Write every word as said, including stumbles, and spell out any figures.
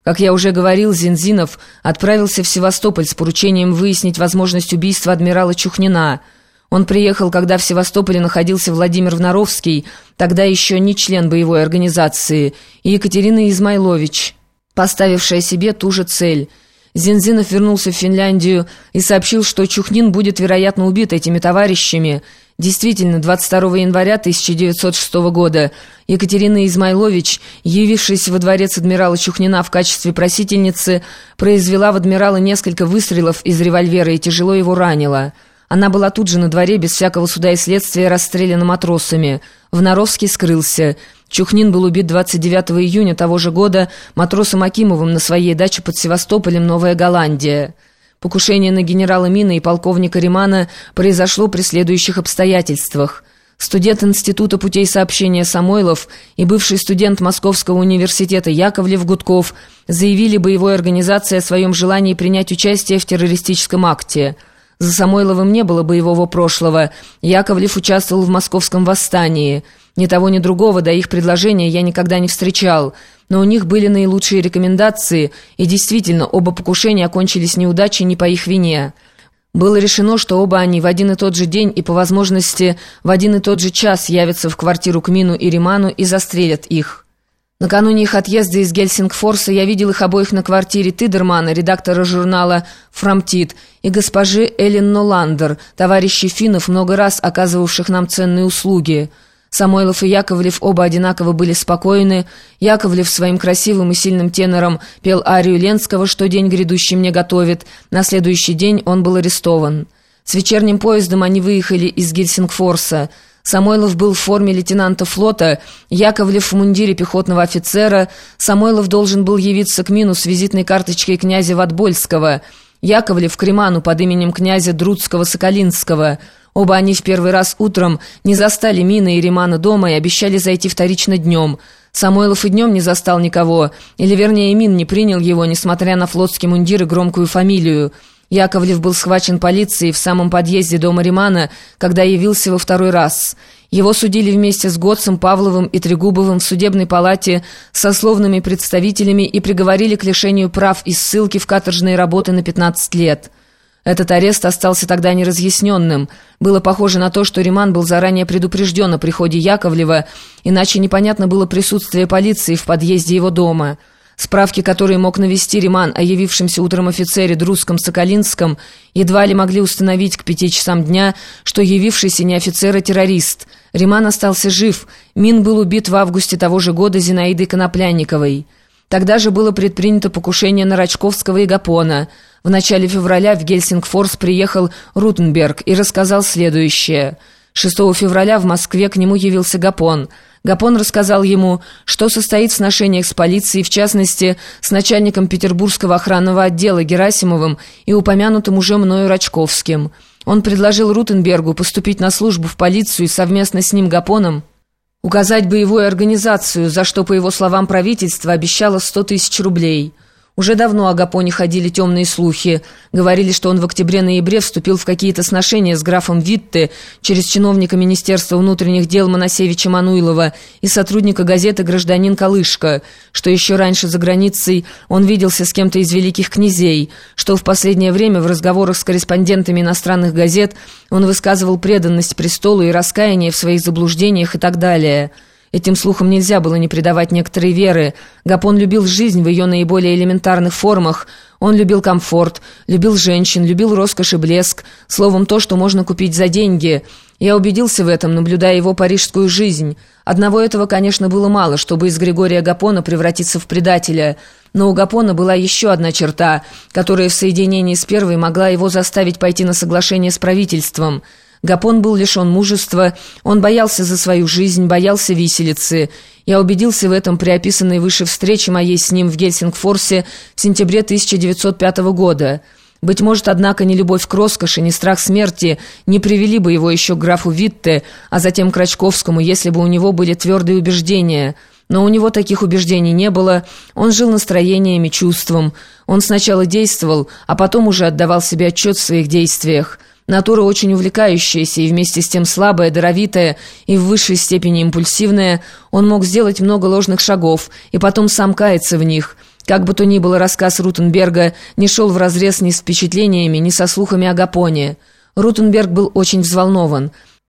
Как я уже говорил, Зинзинов отправился в Севастополь с поручением выяснить возможность убийства адмирала Чухнина. Он приехал, когда в Севастополе находился Владимир Вноровский, тогда еще не член боевой организации, и Екатерина Измайлович, поставившая себе ту же цель. Зинзинов вернулся в Финляндию и сообщил, что Чухнин будет, вероятно, убит этими товарищами. Действительно, двадцать второго января тысяча девятьсот шестого года Екатерина Измайлович, явившаяся во дворец адмирала Чухнина в качестве просительницы, произвела в адмирала несколько выстрелов из револьвера и тяжело его ранила. Она была тут же на дворе, без всякого суда и следствия, расстреляна матросами. Вноровский скрылся. Чухнин был убит двадцать девятого июня того же года матросом Акимовым на своей даче под Севастополем, Новая Голландия. Покушение на генерала Мина и полковника Римана произошло при следующих обстоятельствах. Студент Института путей сообщения Самойлов и бывший студент Московского университета Яковлев-Гудков заявили боевой организации о своем желании принять участие в террористическом акте. За Самойловым не было боевого прошлого. Яковлев участвовал в московском восстании. Ни того, ни другого до их предложения я никогда не встречал. Но у них были наилучшие рекомендации, и действительно, оба покушения окончились неудачей не по их вине. Было решено, что оба они в один и тот же день и, по возможности, в один и тот же час явятся в квартиру к Мину и Риману и застрелят их. Накануне их отъезда из Гельсингфорса я видел их обоих на квартире Тидермана, редактора журнала «Фрамтид», и госпожи Эллен Ноландер, товарищей финнов, много раз оказывавших нам ценные услуги. Самойлов и Яковлев оба одинаково были спокойны. Яковлев своим красивым и сильным тенором пел арию Ленского «Что день грядущий мне готовит». На следующий день он был арестован. С вечерним поездом они выехали из Гельсингфорса. Самойлов был в форме лейтенанта флота, Яковлев в мундире пехотного офицера. Самойлов должен был явиться к Мину с визитной карточкой князя Ватбольского, Яковлев к Риману под именем князя Друцкого-Соколинского. Оба они в первый раз утром не застали Мина и Римана дома и обещали зайти вторично днем. Самойлов и днем не застал никого, или вернее Мин не принял его, несмотря на флотский мундир и громкую фамилию. Яковлев был схвачен полицией в самом подъезде дома Римана, когда явился во второй раз. Его судили вместе с Готцем, Павловым и Трегубовым в судебной палате с сословными представителями и приговорили к лишению прав и ссылки в каторжные работы на пятнадцать лет. Этот арест остался тогда неразъясненным. Было похоже на то, что Риман был заранее предупрежден о приходе Яковлева, иначе непонятно было присутствие полиции в подъезде его дома. Справки, которые мог навести Риман о явившемся утром офицере Друцком-Соколинском, едва ли могли установить к пяти часам дня, что явившийся не офицер, а террорист. Риман остался жив. Мин был убит в августе того же года Зинаидой Коноплянниковой. Тогда же было предпринято покушение на Рачковского и Гапона. В начале февраля в Гельсингфорс приехал Рутенберг и рассказал следующее. шестого февраля в Москве к нему явился Гапон. Гапон рассказал ему, что состоит в сношениях с полицией, в частности, с начальником Петербургского охранного отдела Герасимовым и упомянутым уже мною Рачковским. Он предложил Рутенбергу поступить на службу в полицию и совместно с ним Гапоном указать боевую организацию, за что, по его словам, правительство обещало сто тысяч рублей. Уже давно о Гапоне ходили темные слухи. Говорили, что он в октябре-ноябре вступил в какие-то сношения с графом Витте через чиновника Министерства внутренних дел Моносевича Мануилова и сотрудника газеты «Гражданин Колышко», что еще раньше за границей он виделся с кем-то из великих князей, что в последнее время в разговорах с корреспондентами иностранных газет он высказывал преданность престолу и раскаяние в своих заблуждениях и так далее. Этим слухам нельзя было не придавать некоторой веры. Гапон любил жизнь в ее наиболее элементарных формах. Он любил комфорт, любил женщин, любил роскошь и блеск. Словом, то, что можно купить за деньги. Я убедился в этом, наблюдая его парижскую жизнь. Одного этого, конечно, было мало, чтобы из Григория Гапона превратиться в предателя. Но у Гапона была еще одна черта, которая в соединении с первой могла его заставить пойти на соглашение с правительством. Гапон был лишен мужества, он боялся за свою жизнь, боялся виселицы. Я убедился в этом при описанной выше встрече моей с ним в Гельсингфорсе в сентябре тысяча девятьсот пятого года. Быть может, однако, ни любовь к роскоши, ни страх смерти не привели бы его еще к графу Витте, а затем к Рачковскому, если бы у него были твердые убеждения. Но у него таких убеждений не было, он жил настроениями, чувством. Он сначала действовал, а потом уже отдавал себе отчет в своих действиях. Натура очень увлекающаяся и вместе с тем слабая, даровитая и в высшей степени импульсивная, он мог сделать много ложных шагов и потом сам каяться в них. Как бы то ни было, рассказ Рутенберга не шел вразрез ни с впечатлениями, ни со слухами о Гапоне. Рутенберг был очень взволнован.